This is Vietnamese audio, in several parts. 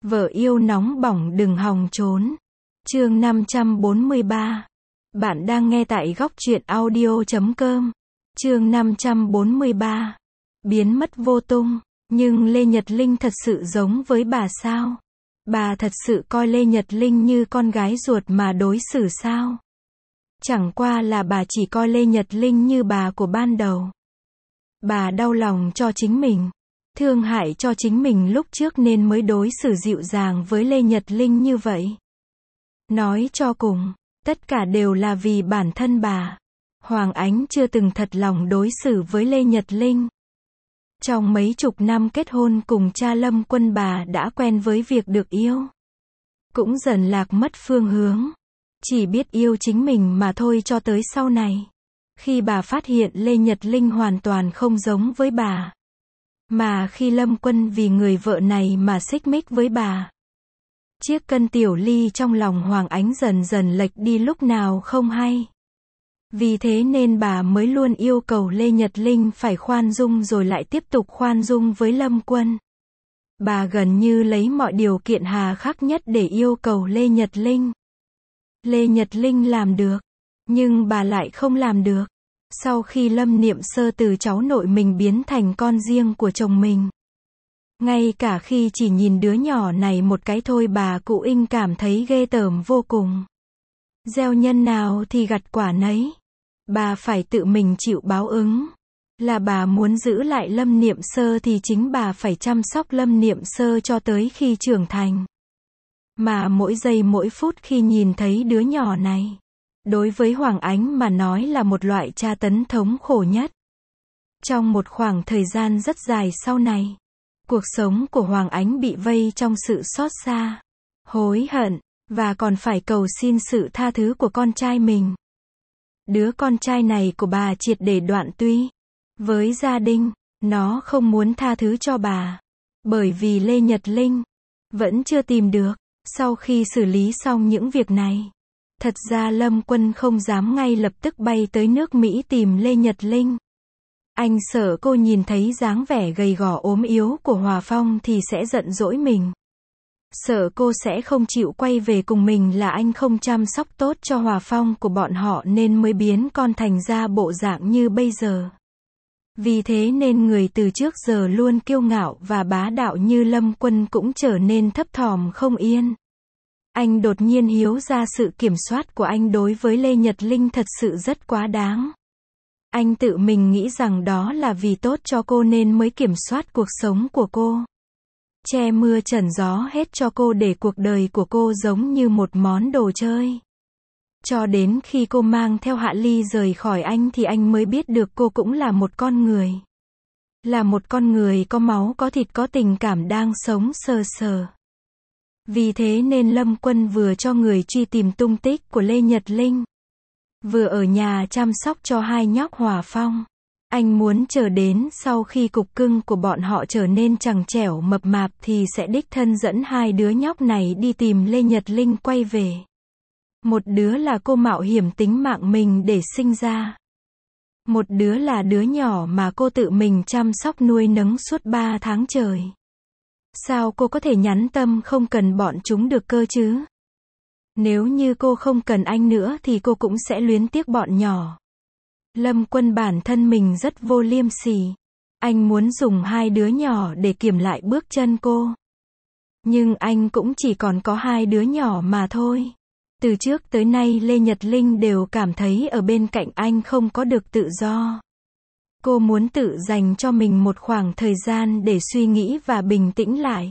Vợ yêu nóng bỏng đừng hòng trốn. Chương 543. Bạn đang nghe tại góc truyện audio.com. Chương 543. Biến mất vô tung. Nhưng Lê Nhật Linh thật sự giống với bà sao? Bà thật sự coi Lê Nhật Linh như con gái ruột mà đối xử sao? Chẳng qua là bà chỉ coi Lê Nhật Linh như bà của ban đầu. Bà đau lòng cho chính mình, thương hại cho chính mình lúc trước nên mới đối xử dịu dàng với Lê Nhật Linh như vậy. Nói cho cùng, tất cả đều là vì bản thân bà. Hoàng Ánh chưa từng thật lòng đối xử với Lê Nhật Linh. Trong mấy chục năm kết hôn cùng cha Lâm Quân, bà đã quen với việc được yêu. Cũng dần lạc mất phương hướng. Chỉ biết yêu chính mình mà thôi, cho tới sau này. Khi bà phát hiện Lê Nhật Linh hoàn toàn không giống với bà. Mà khi Lâm Quân vì người vợ này mà xích mích với bà. Chiếc cân tiểu ly trong lòng Hoàng Ánh dần dần lệch đi lúc nào không hay. Vì thế nên bà mới luôn yêu cầu Lê Nhật Linh phải khoan dung rồi lại tiếp tục khoan dung với Lâm Quân. Bà gần như lấy mọi điều kiện hà khắc nhất để yêu cầu Lê Nhật Linh. Lê Nhật Linh làm được, nhưng bà lại không làm được. Sau khi Lâm Niệm Sơ từ cháu nội mình biến thành con riêng của chồng mình. Ngay cả khi chỉ nhìn đứa nhỏ này một cái thôi bà cụ Inh cảm thấy ghê tởm vô cùng. Gieo nhân nào thì gặt quả nấy. Bà phải tự mình chịu báo ứng. Là bà muốn giữ lại Lâm Niệm Sơ thì chính bà phải chăm sóc Lâm Niệm Sơ cho tới khi trưởng thành. Mà mỗi giây mỗi phút khi nhìn thấy đứa nhỏ này, đối với Hoàng Ánh mà nói là một loại tra tấn thống khổ nhất. Trong một khoảng thời gian rất dài sau này, cuộc sống của Hoàng Ánh bị vây trong sự xót xa, hối hận, và còn phải cầu xin sự tha thứ của con trai mình. Đứa con trai này của bà triệt để đoạn tuyến với gia đình, nó không muốn tha thứ cho bà. Bởi vì Lê Nhật Linh vẫn chưa tìm được. Sau khi xử lý xong những việc này, thật ra Lâm Quân không dám ngay lập tức bay tới nước Mỹ tìm Lê Nhật Linh. Anh sợ cô nhìn thấy dáng vẻ gầy gò ốm yếu của Hòa Phong thì sẽ giận dỗi mình. Sợ cô sẽ không chịu quay về cùng mình là anh không chăm sóc tốt cho Hòa Phong của bọn họ nên mới biến con thành ra bộ dạng như bây giờ. Vì thế nên người từ trước giờ luôn kiêu ngạo và bá đạo như Lâm Quân cũng trở nên thấp thỏm không yên. Anh đột nhiên hiểu ra sự kiểm soát của anh đối với Lê Nhật Linh thật sự rất quá đáng. Anh tự mình nghĩ rằng đó là vì tốt cho cô nên mới kiểm soát cuộc sống của cô. Che mưa trần gió hết cho cô để cuộc đời của cô giống như một món đồ chơi. Cho đến khi cô mang theo Hạ Ly rời khỏi anh thì anh mới biết được cô cũng là một con người. Là một con người có máu có thịt có tình cảm đang sống sờ sờ. Vì thế nên Lâm Quân vừa cho người truy tìm tung tích của Lê Nhật Linh, vừa ở nhà chăm sóc cho hai nhóc Hòa Phong. Anh muốn chờ đến sau khi cục cưng của bọn họ trở nên chằng chẻo mập mạp thì sẽ đích thân dẫn hai đứa nhóc này đi tìm Lê Nhật Linh quay về. Một đứa là cô mạo hiểm tính mạng mình để sinh ra. Một đứa là đứa nhỏ mà cô tự mình chăm sóc nuôi nấng suốt 3 tháng trời. Sao cô có thể nhẫn tâm không cần bọn chúng được cơ chứ? Nếu như cô không cần anh nữa thì cô cũng sẽ luyến tiếc bọn nhỏ. Lâm Quân bản thân mình rất vô liêm sỉ. Anh muốn dùng hai đứa nhỏ để kiềm lại bước chân cô. Nhưng anh cũng chỉ còn có hai đứa nhỏ mà thôi. Từ trước tới nay Lê Nhật Linh đều cảm thấy ở bên cạnh anh không có được tự do. Cô muốn tự dành cho mình một khoảng thời gian để suy nghĩ và bình tĩnh lại.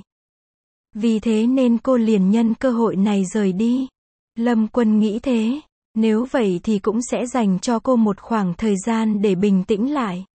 Vì thế nên cô liền nhân cơ hội này rời đi. Lâm Quân nghĩ thế, nếu vậy thì cũng sẽ dành cho cô một khoảng thời gian để bình tĩnh lại.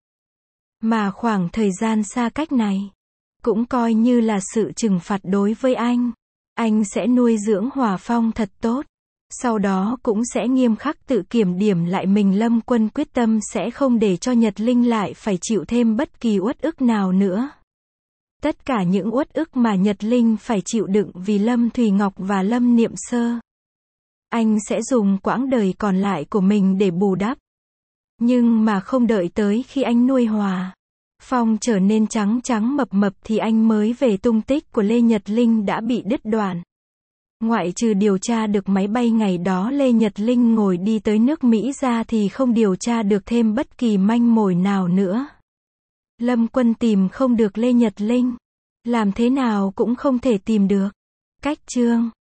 Mà khoảng thời gian xa cách này, cũng coi như là sự trừng phạt đối với anh. Anh sẽ nuôi dưỡng Hòa Phong thật tốt. Sau đó cũng sẽ nghiêm khắc tự kiểm điểm lại mình. Lâm Quân quyết tâm sẽ không để cho Nhật Linh lại phải chịu thêm bất kỳ uất ức nào nữa. Tất cả những uất ức mà Nhật Linh phải chịu đựng vì Lâm Thùy Ngọc và Lâm Niệm Sơ, anh sẽ dùng quãng đời còn lại của mình để bù đắp. Nhưng mà không đợi tới khi anh nuôi Hòa Phong trở nên trắng trắng mập mập thì anh mới về tung tích của Lê Nhật Linh đã bị đứt đoạn. Ngoại trừ điều tra được máy bay ngày đó Lê Nhật Linh ngồi đi tới nước Mỹ ra thì không điều tra được thêm bất kỳ manh mối nào nữa. Lâm Quân tìm không được Lê Nhật Linh. Làm thế nào cũng không thể tìm được. Cách chương